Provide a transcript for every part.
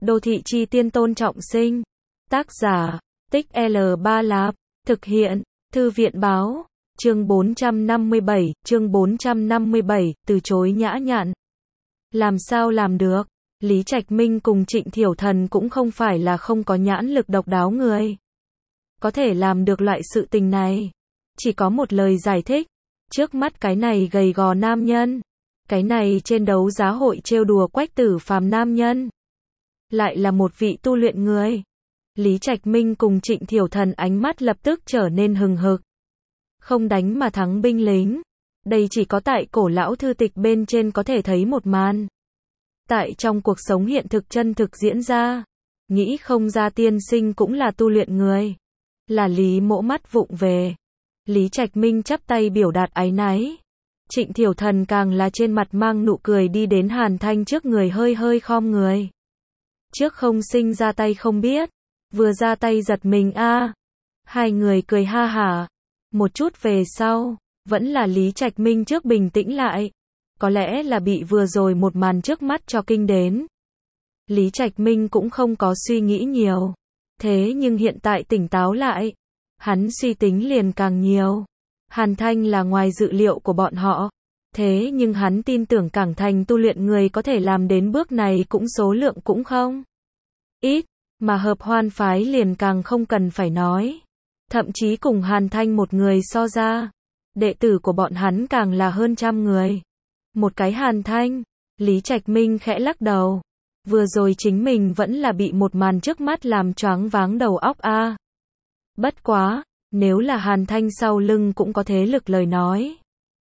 Đô thị chi tiên Tôn Trọng Sinh. Tác giả, Tích L3 Lạp. Thực hiện, Thư viện báo. Chương 457, từ chối nhã nhặn. Làm sao làm được? Lý Trạch Minh cùng Trịnh Thiểu Thần cũng không phải là không có nhãn lực độc đáo người. Có thể làm được loại sự tình này. Chỉ có một lời giải thích. Trước mắt cái này gầy gò nam nhân. Cái này trên đấu giá hội trêu đùa Quách Tử Phàm nam nhân. Lại là một vị tu luyện người. Lý Trạch Minh cùng Trịnh Thiểu Thần ánh mắt lập tức trở nên hừng hực. Không đánh mà thắng binh lính. Đây chỉ có tại cổ lão thư tịch bên trên có thể thấy một màn. Tại trong cuộc sống hiện thực chân thực diễn ra. Nghĩ không ra tiên sinh cũng là tu luyện người. Là Lý Mỗ mắt vụng về. Lý Trạch Minh chắp tay biểu đạt áy náy. Trịnh Thiểu Thần càng là trên mặt mang nụ cười đi đến Hàn Thanh trước người hơi hơi khom người. Trước không sinh ra tay không biết. Vừa ra tay giật mình a. Hai người cười ha hả. Một chút về sau, vẫn là Lý Trạch Minh trước bình tĩnh lại. Có lẽ là bị vừa rồi một màn trước mắt cho kinh đến. Lý Trạch Minh cũng không có suy nghĩ nhiều. Thế nhưng hiện tại tỉnh táo lại. Hắn suy tính liền càng nhiều. Hàn Thanh là ngoài dự liệu của bọn họ. Thế nhưng hắn tin tưởng Cảng Thành tu luyện người có thể làm đến bước này cũng số lượng cũng không ít. Mà Hợp Hoan phái liền càng không cần phải nói. Thậm chí cùng Hàn Thanh một người so ra. Đệ tử của bọn hắn càng là hơn 100 người. Một cái Hàn Thanh. Lý Trạch Minh khẽ lắc đầu. Vừa rồi chính mình vẫn là bị một màn trước mắt làm choáng váng đầu óc a. Bất quá, nếu là Hàn Thanh sau lưng cũng có thế lực lời nói.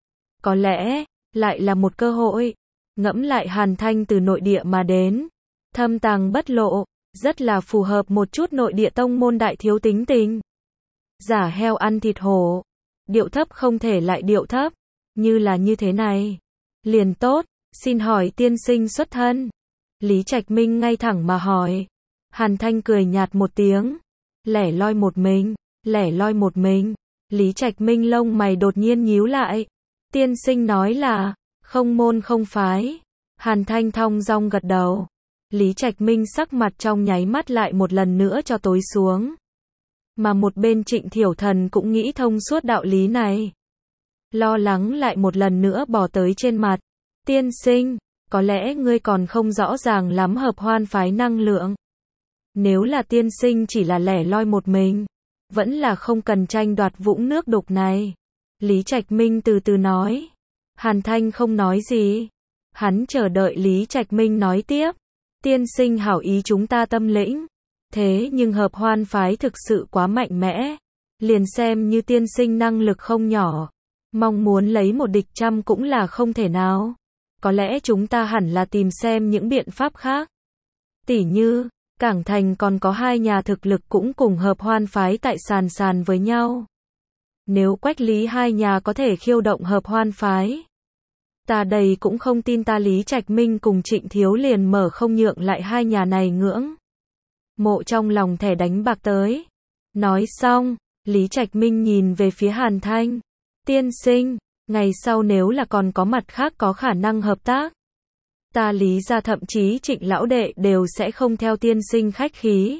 Có lẽ, lại là một cơ hội. Ngẫm lại Hàn Thanh từ nội địa mà đến. Thâm tàng bất lộ, rất là phù hợp một chút nội địa tông môn đại thiếu tính tình. Giả heo ăn thịt hổ. Điệu thấp không thể lại điệu thấp. Như là như thế này. Liền tốt, xin hỏi tiên sinh xuất thân. Lý Trạch Minh ngay thẳng mà hỏi. Hàn Thanh cười nhạt một tiếng. Lẻ loi một mình. Lý Trạch Minh lông mày đột nhiên nhíu lại. Tiên sinh nói là, không môn không phái. Hàn Thanh thong dong gật đầu. Lý Trạch Minh sắc mặt trong nháy mắt lại một lần nữa cho tối xuống. Mà một bên Trịnh Thiểu Thần cũng nghĩ thông suốt đạo lý này. Lo lắng lại một lần nữa bò tới trên mặt. Tiên sinh, có lẽ ngươi còn không rõ ràng lắm Hợp Hoan phái năng lượng. Nếu là tiên sinh chỉ là lẻ loi một mình, vẫn là không cần tranh đoạt vũng nước đục này. Lý Trạch Minh từ từ nói. Hàn Thanh không nói gì. Hắn chờ đợi Lý Trạch Minh nói tiếp. Tiên sinh hảo ý chúng ta tâm lĩnh. Thế nhưng Hợp Hoan phái thực sự quá mạnh mẽ. Liền xem như tiên sinh năng lực không nhỏ. Mong muốn lấy một địch trăm cũng là không thể nào. Có lẽ chúng ta hẳn là tìm xem những biện pháp khác. Tỉ như, Cảng Thành còn có hai nhà thực lực cũng cùng Hợp Hoan phái tại sàn với nhau. Nếu Quách Lý hai nhà có thể khiêu động Hợp Hoan phái. Ta đây cũng không tin ta Lý Trạch Minh cùng Trịnh Thiếu liền mở không nhượng lại hai nhà này ngưỡng mộ trong lòng thẻ đánh bạc tới. Nói xong, Lý Trạch Minh nhìn về phía Hàn Thanh. Tiên sinh, ngày sau nếu là còn có mặt khác có khả năng hợp tác. Ta Lý ra thậm chí Trịnh lão đệ đều sẽ không theo tiên sinh khách khí.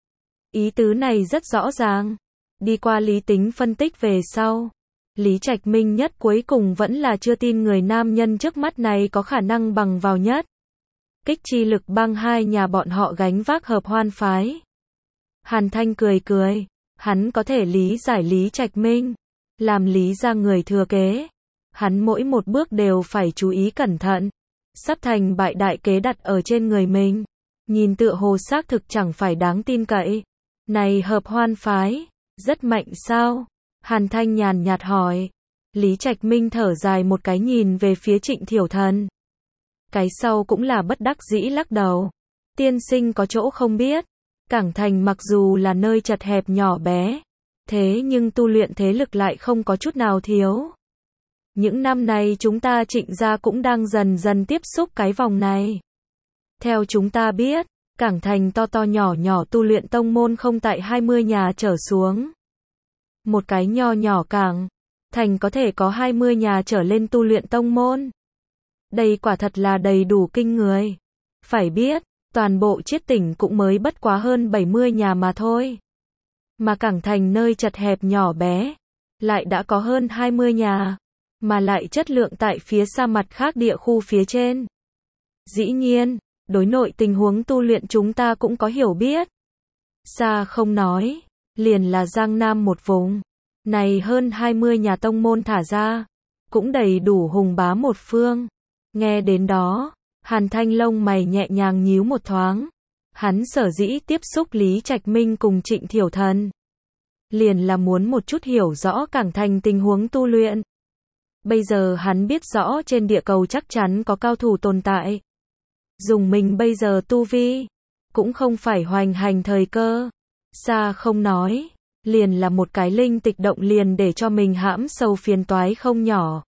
Ý tứ này rất rõ ràng. Đi qua lý tính phân tích về sau. Lý Trạch Minh nhất cuối cùng vẫn là chưa tin người nam nhân trước mắt này có khả năng bằng vào nhất. Kích chi lực băng hai nhà bọn họ gánh vác Hợp Hoan phái. Hàn Thanh cười. Hắn có thể lý giải Lý Trạch Minh. Làm Lý ra người thừa kế. Hắn mỗi một bước đều phải chú ý cẩn thận. Sắp thành bại đại kế đặt ở trên người mình. Nhìn tựa hồ xác thực chẳng phải đáng tin cậy. Này Hợp Hoan phái, rất mạnh sao? Hàn Thanh nhàn nhạt hỏi. Lý Trạch Minh thở dài một cái nhìn về phía Trịnh Thiểu Thần. Cái sau cũng là bất đắc dĩ lắc đầu. Tiên sinh có chỗ không biết. Cảng Thành mặc dù là nơi chật hẹp nhỏ bé. Thế nhưng tu luyện thế lực lại không có chút nào thiếu. Những năm này chúng ta Trịnh gia cũng đang dần dần tiếp xúc cái vòng này. Theo chúng ta biết, Cảng Thành to nhỏ tu luyện tông môn không tại 20 nhà trở xuống. Một cái nho nhỏ Cảng Thành có thể có 20 nhà trở lên tu luyện tông môn. Đây quả thật là đầy đủ kinh người. Phải biết, Toàn bộ Chiết tỉnh cũng mới bất quá hơn 70 nhà mà thôi. Mà Cảng Thành nơi chật hẹp nhỏ bé, lại đã có hơn 20 nhà, mà lại chất lượng tại phía xa mặt khác địa khu phía trên. Dĩ nhiên, đối nội tình huống tu luyện chúng ta cũng có hiểu biết. Xa không nói, liền là Giang Nam một vùng. Này hơn 20 nhà tông môn thả ra, cũng đầy đủ hùng bá một phương. Nghe đến đó, Hàn Thanh lông mày nhẹ nhàng nhíu một thoáng. Hắn sở dĩ tiếp xúc Lý Trạch Minh cùng Trịnh Thiểu Thần, liền là muốn một chút hiểu rõ Cảng Thành tình huống tu luyện. Bây giờ hắn biết rõ trên địa cầu chắc chắn có cao thủ tồn tại. Dùng mình bây giờ tu vi, cũng không phải hoành hành thời cơ. Xa không nói, liền là một cái linh tịch động liền để cho mình hãm sâu phiền toái không nhỏ.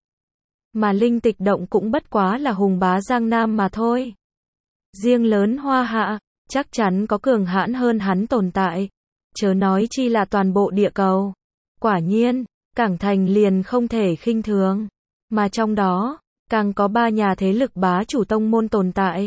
Mà linh tịch động cũng bất quá là hùng bá Giang Nam mà thôi. Riêng lớn Hoa Hạ, chắc chắn có cường hãn hơn hắn tồn tại. Chớ nói chi là toàn bộ địa cầu. Quả nhiên, Cảng Thành liền không thể khinh thường. Mà trong đó, càng có 3 nhà thế lực bá chủ tông môn tồn tại.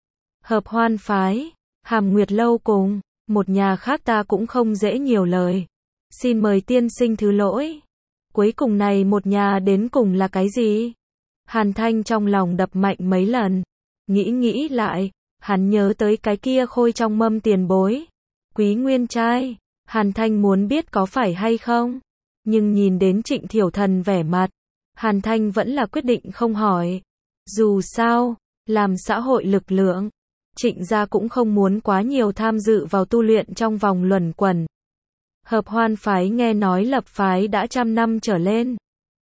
Hợp Hoan Phái, Hàm Nguyệt Lâu cùng một nhà khác ta cũng không dễ nhiều lời. Xin mời tiên sinh thứ lỗi. Cuối cùng này một nhà đến cùng là cái gì? Hàn Thanh trong lòng đập mạnh mấy lần. Nghĩ lại, hắn nhớ tới cái kia khôi trong mâm tiền bối. Quý Nguyên trai, Hàn Thanh muốn biết có phải hay không. Nhưng nhìn đến Trịnh Thiểu Thần vẻ mặt, Hàn Thanh vẫn là quyết định không hỏi. Dù sao, làm xã hội lực lượng, Trịnh gia cũng không muốn quá nhiều tham dự vào tu luyện trong vòng luẩn quẩn. Hợp Hoan Phái nghe nói lập phái đã 100 năm trở lên.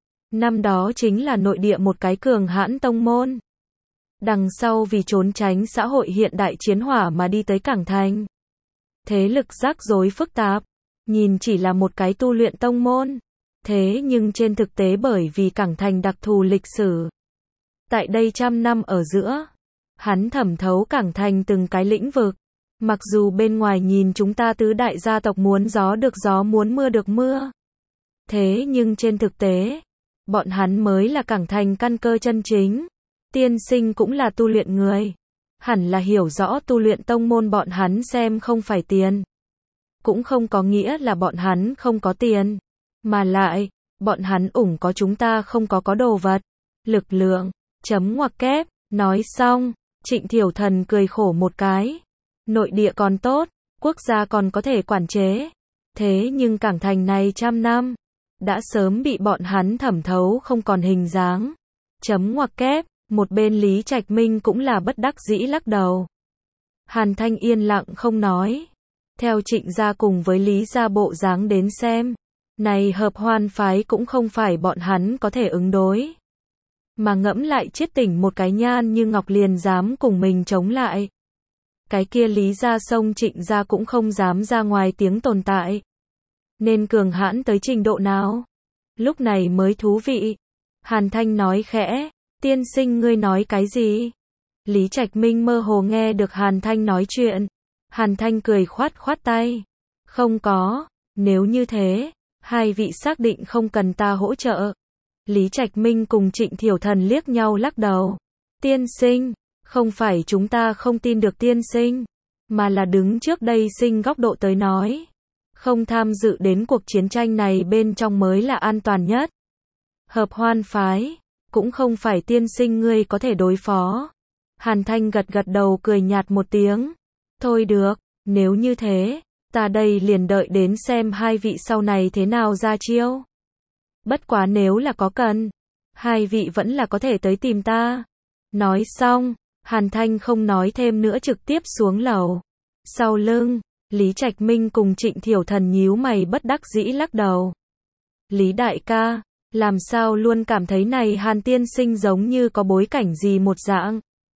Năm đó chính là nội địa một cái cường hãn tông môn. Đằng sau vì trốn tránh xã hội hiện đại chiến hỏa mà đi tới Cảng Thành. Thế lực rắc rối phức tạp, nhìn chỉ là một cái tu luyện tông môn. Thế nhưng trên thực tế bởi vì Cảng Thành đặc thù lịch sử. Tại đây 100 năm ở giữa, hắn thẩm thấu Cảng Thành từng cái lĩnh vực. Mặc dù bên ngoài nhìn chúng ta tứ đại gia tộc muốn gió được gió muốn mưa được mưa. Thế nhưng trên thực tế, bọn hắn mới là Cảng Thành căn cơ chân chính. Tiên sinh cũng là tu luyện người. Hẳn là hiểu rõ tu luyện tông môn bọn hắn xem không phải tiền. Cũng không có nghĩa là bọn hắn không có tiền. Mà lại, bọn hắn ủng có chúng ta không có đồ vật. Lực lượng, chấm ngoặc kép, nói xong, Trịnh Thiểu Thần cười khổ một cái. Nội địa còn tốt, quốc gia còn có thể quản chế. Thế nhưng Cảng Thành này 100 năm, đã sớm bị bọn hắn thẩm thấu không còn hình dáng. Chấm ngoặc kép, một bên Lý Trạch Minh cũng là bất đắc dĩ lắc đầu. Hàn Thanh yên lặng không nói. Theo Trịnh gia cùng với Lý gia bộ dáng đến xem, này Hợp Hoan Phái cũng không phải bọn hắn có thể ứng đối. Mà ngẫm lại Chiết tỉnh một cái nhan như ngọc liền dám cùng mình chống lại. Cái kia Lý gia sông Trịnh gia cũng không dám ra ngoài tiếng tồn tại. Nên cường hãn tới trình độ nào? Lúc này mới thú vị. Hàn Thanh nói khẽ, tiên sinh ngươi nói cái gì? Lý Trạch Minh mơ hồ nghe được Hàn Thanh nói chuyện. Hàn Thanh cười khoát tay. Không có, nếu như thế, hai vị xác định không cần ta hỗ trợ. Lý Trạch Minh cùng Trịnh Thiểu Thần liếc nhau lắc đầu. Tiên sinh, không phải chúng ta không tin được tiên sinh, mà là đứng trước đây sinh góc độ tới nói. Không tham dự đến cuộc chiến tranh này bên trong mới là an toàn nhất. Hợp Hoan Phái, cũng không phải tiên sinh ngươi có thể đối phó. Hàn Thanh gật đầu cười nhạt một tiếng. Thôi được, nếu như thế, ta đây liền đợi đến xem hai vị sau này thế nào ra chiêu. Bất quá nếu là có cần, hai vị vẫn là có thể tới tìm ta. Nói xong, Hàn Thanh không nói thêm nữa trực tiếp xuống lầu. Sau lưng, Lý Trạch Minh cùng Trịnh Thiểu Thần nhíu mày bất đắc dĩ lắc đầu. Lý đại ca, làm sao luôn cảm thấy này Hàn tiên sinh giống như có bối cảnh gì một dạng.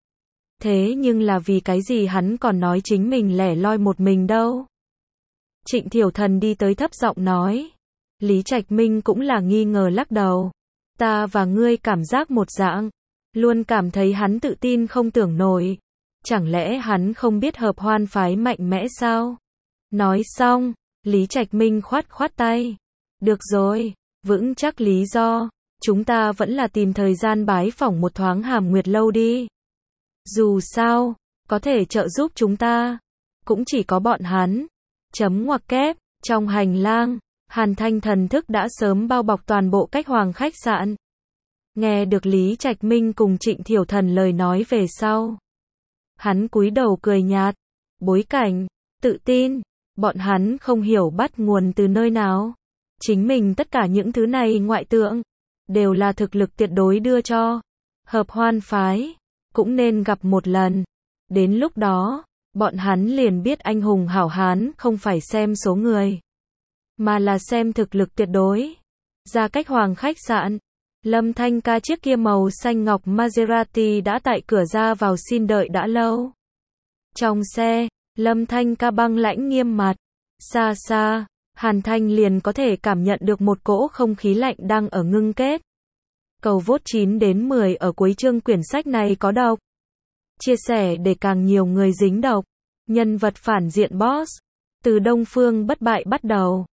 Thế nhưng là vì cái gì hắn còn nói chính mình lẻ loi một mình đâu. Trịnh Thiểu Thần đi tới thấp giọng nói. Lý Trạch Minh cũng là nghi ngờ lắc đầu. Ta và ngươi cảm giác một dạng. Luôn cảm thấy hắn tự tin không tưởng nổi. Chẳng lẽ hắn không biết Hợp Hoan Phái mạnh mẽ sao? Nói xong, Lý Trạch Minh khoát tay. Được rồi, vững chắc lý do. Chúng ta vẫn là tìm thời gian bái phỏng một thoáng Hàm Nguyệt Lâu đi. Dù sao, có thể trợ giúp chúng ta. Cũng chỉ có bọn hắn. Chấm ngoặc kép, trong hành lang, Hàn Thanh thần thức đã sớm bao bọc toàn bộ Cách Hoàng khách sạn. Nghe được Lý Trạch Minh cùng Trịnh Thiểu Thần lời nói về sau. Hắn cúi đầu cười nhạt. Bối cảnh, tự tin, bọn hắn không hiểu bắt nguồn từ nơi nào. Chính mình tất cả những thứ này ngoại tượng, đều là thực lực tuyệt đối đưa cho. Hợp Hoan phái, cũng nên gặp một lần. Đến lúc đó, bọn hắn liền biết anh hùng hảo hán không phải xem số người, mà là xem thực lực tuyệt đối. Ra Cách Hoàng khách sạn, Lâm Thanh Ca chiếc kia màu xanh ngọc Maserati đã tại cửa ra vào xin đợi đã lâu. Trong xe, Lâm Thanh Ca băng lãnh nghiêm mặt. Xa xa, Hàn Thanh liền có thể cảm nhận được một cỗ không khí lạnh đang ở ngưng kết. Cầu vote 9 đến 10 ở cuối chương quyển sách này có độc. Chia sẻ để càng nhiều người dính độc. Nhân vật phản diện boss. Từ Đông Phương bất bại bắt đầu.